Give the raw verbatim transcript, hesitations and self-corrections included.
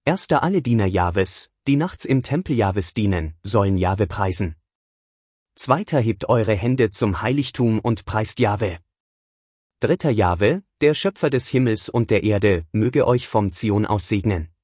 Erster alle Diener Jahwes, die nachts im Tempel Jahwes dienen, sollen Jahwe preisen. Zweiter hebt eure Hände zum Heiligtum und preist Jahwe. Dritter Jahwe, der Schöpfer des Himmels und der Erde, möge euch vom Zion aus segnen.